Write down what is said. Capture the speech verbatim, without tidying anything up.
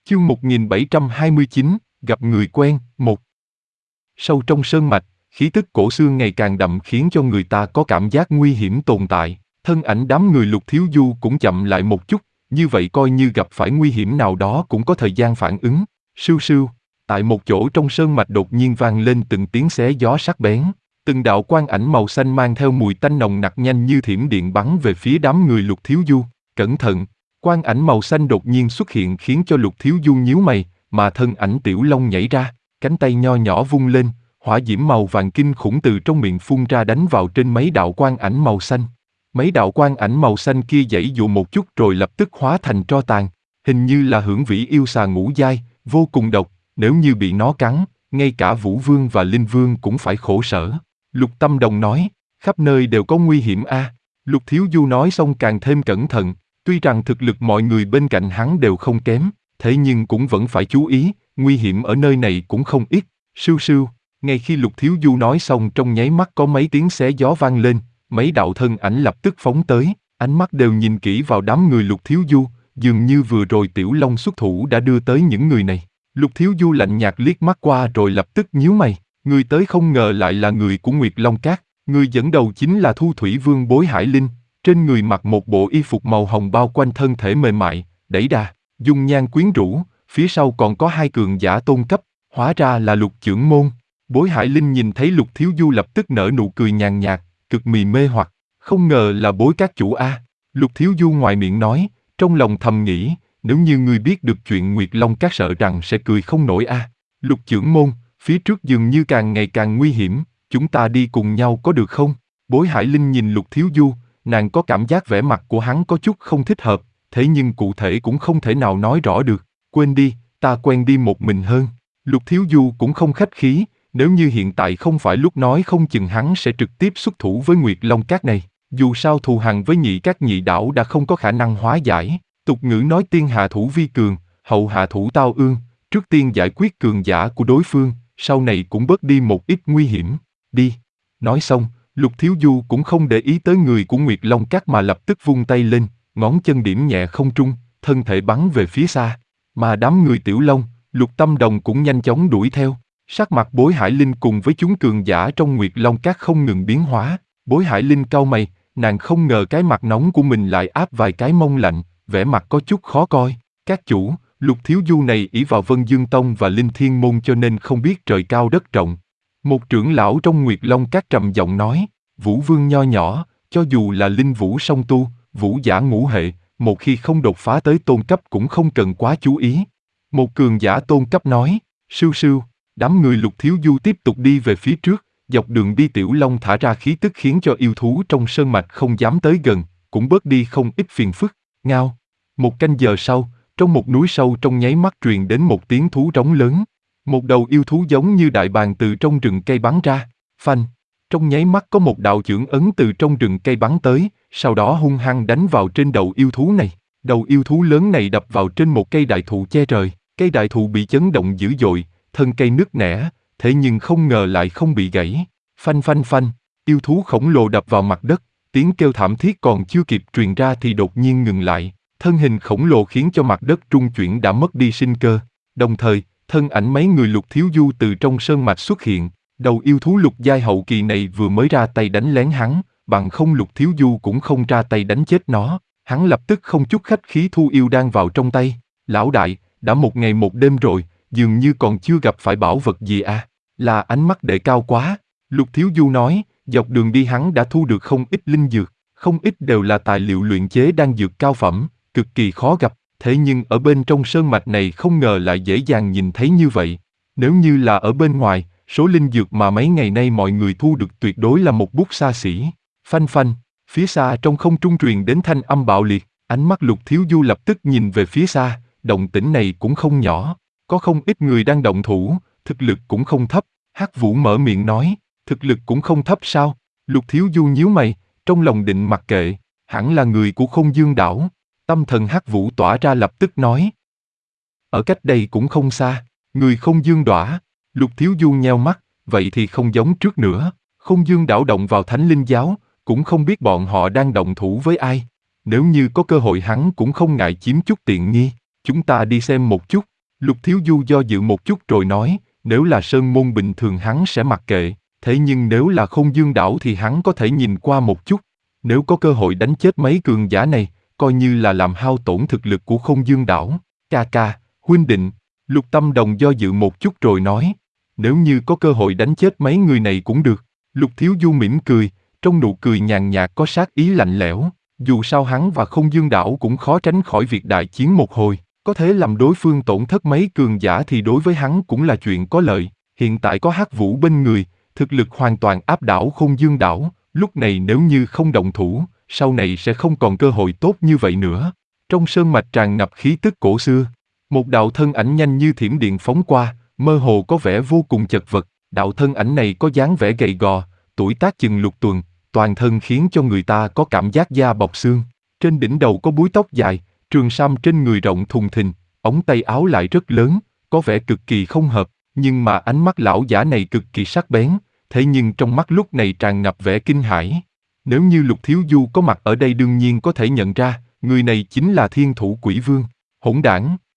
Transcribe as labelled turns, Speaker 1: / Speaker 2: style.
Speaker 1: Chương một nghìn bảy trăm hai mươi chín, gặp người quen, một. Sâu trong sơn mạch, khí tức cổ xưa ngày càng đậm khiến cho người ta có cảm giác nguy hiểm tồn tại. Thân ảnh đám người Lục Thiếu Du cũng chậm lại một chút, như vậy coi như gặp phải nguy hiểm nào đó cũng có thời gian phản ứng. Sưu sưu, tại một chỗ trong sơn mạch đột nhiên vang lên từng tiếng xé gió sắc bén. Từng đạo quang ảnh màu xanh mang theo mùi tanh nồng nặc nhanh như thiểm điện bắn về phía đám người Lục Thiếu Du. Cẩn thận! Quang ảnh màu xanh đột nhiên xuất hiện khiến cho Lục Thiếu Du nhíu mày, mà thân ảnh Tiểu Long nhảy ra, cánh tay nho nhỏ vung lên, hỏa diễm màu vàng kinh khủng từ trong miệng phun ra đánh vào trên mấy đạo quang ảnh màu xanh. Mấy đạo quang ảnh màu xanh kia giãy dụa một chút rồi lập tức hóa thành tro tàn, hình như là hưởng vĩ yêu xà ngũ giai, vô cùng độc, nếu như bị nó cắn, ngay cả Vũ Vương và Linh Vương cũng phải khổ sở. Lục Tâm Đồng nói, khắp nơi đều có nguy hiểm a. À. Lục Thiếu Du nói xong càng thêm cẩn thận. Tuy rằng thực lực mọi người bên cạnh hắn đều không kém, thế nhưng cũng vẫn phải chú ý, nguy hiểm ở nơi này cũng không ít. Sưu sưu, ngay khi Lục Thiếu Du nói xong trong nháy mắt có mấy tiếng xé gió vang lên, mấy đạo thân ảnh lập tức phóng tới, ánh mắt đều nhìn kỹ vào đám người Lục Thiếu Du, dường như vừa rồi Tiểu Long xuất thủ đã đưa tới những người này. Lục Thiếu Du lạnh nhạt liếc mắt qua rồi lập tức nhíu mày, người tới không ngờ lại là người của Nguyệt Long Các, người dẫn đầu chính là Thu Thủy Vương Bối Hải Linh. Trên người mặc một bộ y phục màu hồng bao quanh thân thể mềm mại, đẩy đà, dung nhan quyến rũ, phía sau còn có hai cường giả tôn cấp, hóa ra là Lục Chưởng Môn. Bối Hải Linh nhìn thấy Lục Thiếu Du lập tức nở nụ cười nhàn nhạt, cực mì mê hoặc, không ngờ là Bối các chủ a. Lục Thiếu Du ngoài miệng nói, trong lòng thầm nghĩ, nếu như ngươi biết được chuyện Nguyệt Long Các sợ rằng sẽ cười không nổi a. Lục Chưởng Môn, phía trước dường như càng ngày càng nguy hiểm, chúng ta đi cùng nhau có được không? Bối Hải Linh nhìn Lục Thiếu Du, nàng có cảm giác vẻ mặt của hắn có chút không thích hợp, thế nhưng cụ thể cũng không thể nào nói rõ được. Quên đi, ta quen đi một mình hơn. Lục Thiếu Du cũng không khách khí, nếu như hiện tại không phải lúc nói không chừng hắn sẽ trực tiếp xuất thủ với Nguyệt Long Các này. Dù sao thù hằn với nhị các nhị đảo đã không có khả năng hóa giải. Tục ngữ nói tiên hạ thủ vi cường, hậu hạ thủ tao ương, trước tiên giải quyết cường giả của đối phương, sau này cũng bớt đi một ít nguy hiểm. Đi. Nói xong, Lục Thiếu Du cũng không để ý tới người của Nguyệt Long Các mà lập tức vung tay lên, ngón chân điểm nhẹ không trung, thân thể bắn về phía xa. Mà đám người Tiểu Long, Lục Tâm Đồng cũng nhanh chóng đuổi theo. Sắc mặt Bối Hải Linh cùng với chúng cường giả trong Nguyệt Long Các không ngừng biến hóa. Bối Hải Linh cau mày, nàng không ngờ cái mặt nóng của mình lại áp vài cái mông lạnh, vẻ mặt có chút khó coi. Các chủ, Lục Thiếu Du này ỷ vào Vân Dương Tông và Linh Thiên Môn cho nên không biết trời cao đất rộng. Một trưởng lão trong Nguyệt Long Các trầm giọng nói, Vũ Vương nho nhỏ, cho dù là linh vũ song tu, vũ giả ngũ hệ, một khi không đột phá tới tôn cấp cũng không cần quá chú ý. Một cường giả tôn cấp nói, sưu sưu, đám người Lục Thiếu Du tiếp tục đi về phía trước, dọc đường đi Tiểu Long thả ra khí tức khiến cho yêu thú trong sơn mạch không dám tới gần, cũng bớt đi không ít phiền phức. Ngao. Một canh giờ sau, trong một núi sâu trong nháy mắt truyền đến một tiếng thú rống lớn. Một đầu yêu thú giống như đại bàng từ trong rừng cây bắn ra, phanh. Trong nháy mắt có một đạo chưởng ấn từ trong rừng cây bắn tới, sau đó hung hăng đánh vào trên đầu yêu thú này. Đầu yêu thú lớn này đập vào trên một cây đại thụ che trời, cây đại thụ bị chấn động dữ dội, thân cây nứt nẻ, thế nhưng không ngờ lại không bị gãy. Phanh phanh phanh, yêu thú khổng lồ đập vào mặt đất, tiếng kêu thảm thiết còn chưa kịp truyền ra thì đột nhiên ngừng lại, thân hình khổng lồ khiến cho mặt đất trung chuyển đã mất đi sinh cơ. Đồng thời, thân ảnh mấy người Lục Thiếu Du từ trong sơn mạch xuất hiện. Đầu yêu thú lục giai hậu kỳ này vừa mới ra tay đánh lén hắn, bằng không Lục Thiếu Du cũng không ra tay đánh chết nó. Hắn lập tức không chút khách khí thu yêu đan vào trong tay. Lão đại, đã một ngày một đêm rồi, dường như còn chưa gặp phải bảo vật gì à? Là ánh mắt đệ cao quá. Lục Thiếu Du nói, dọc đường đi hắn đã thu được không ít linh dược, không ít đều là tài liệu luyện chế đan dược cao phẩm, cực kỳ khó gặp. Thế nhưng ở bên trong sơn mạch này không ngờ lại dễ dàng nhìn thấy như vậy. Nếu như là ở bên ngoài, số linh dược mà mấy ngày nay mọi người thu được tuyệt đối là một bút xa xỉ. Phanh phanh, phía xa trong không trung truyền đến thanh âm bạo liệt, ánh mắt Lục Thiếu Du lập tức nhìn về phía xa, động tĩnh này cũng không nhỏ, có không ít người đang động thủ, thực lực cũng không thấp. Hắc Vũ mở miệng nói, thực lực cũng không thấp sao? Lục Thiếu Du nhíu mày, trong lòng định mặc kệ, hẳn là người của Không Dương đảo. Tâm thần Hắc Vũ tỏa ra lập tức nói, ở cách đây cũng không xa, người Không Dương đỏa. Lục Thiếu Du nheo mắt, vậy thì không giống trước nữa. Không Dương đảo động vào Thánh Linh giáo, cũng không biết bọn họ đang động thủ với ai. Nếu như có cơ hội hắn cũng không ngại chiếm chút tiện nghi. Chúng ta đi xem một chút. Lục Thiếu Du do dự một chút rồi nói, nếu là sơn môn bình thường hắn sẽ mặc kệ, thế nhưng nếu là Không Dương đảo thì hắn có thể nhìn qua một chút. Nếu có cơ hội đánh chết mấy cường giả này, coi như là làm hao tổn thực lực của Không Dương đảo. Ca ca, huynh định. Lục Tâm Đồng do dự một chút rồi nói, nếu như có cơ hội đánh chết mấy người này cũng được. Lục Thiếu Du mỉm cười, trong nụ cười nhàn nhạt có sát ý lạnh lẽo. Dù sao hắn và Không Dương đảo cũng khó tránh khỏi việc đại chiến một hồi, có thể làm đối phương tổn thất mấy cường giả thì đối với hắn cũng là chuyện có lợi. Hiện tại có Hắc Vũ bên người, thực lực hoàn toàn áp đảo Không Dương đảo, lúc này nếu như không động thủ, sau này sẽ không còn cơ hội tốt như vậy nữa. Trong sơn mạch tràn ngập khí tức cổ xưa, một đạo thân ảnh nhanh như thiểm điện phóng qua, mơ hồ có vẻ vô cùng chật vật. Đạo thân ảnh này có dáng vẻ gầy gò, tuổi tác chừng lục tuần, toàn thân khiến cho người ta có cảm giác da bọc xương. Trên đỉnh đầu có búi tóc dài, trường sam trên người rộng thùng thình, ống tay áo lại rất lớn, có vẻ cực kỳ không hợp, nhưng mà ánh mắt lão giả này cực kỳ sắc bén, thế nhưng trong mắt lúc này tràn ngập vẻ kinh hãi. Nếu như Lục Thiếu Du có mặt ở đây đương nhiên có thể nhận ra, người này chính là Thiên Thủ Quỷ Vương. Hỗn đảng!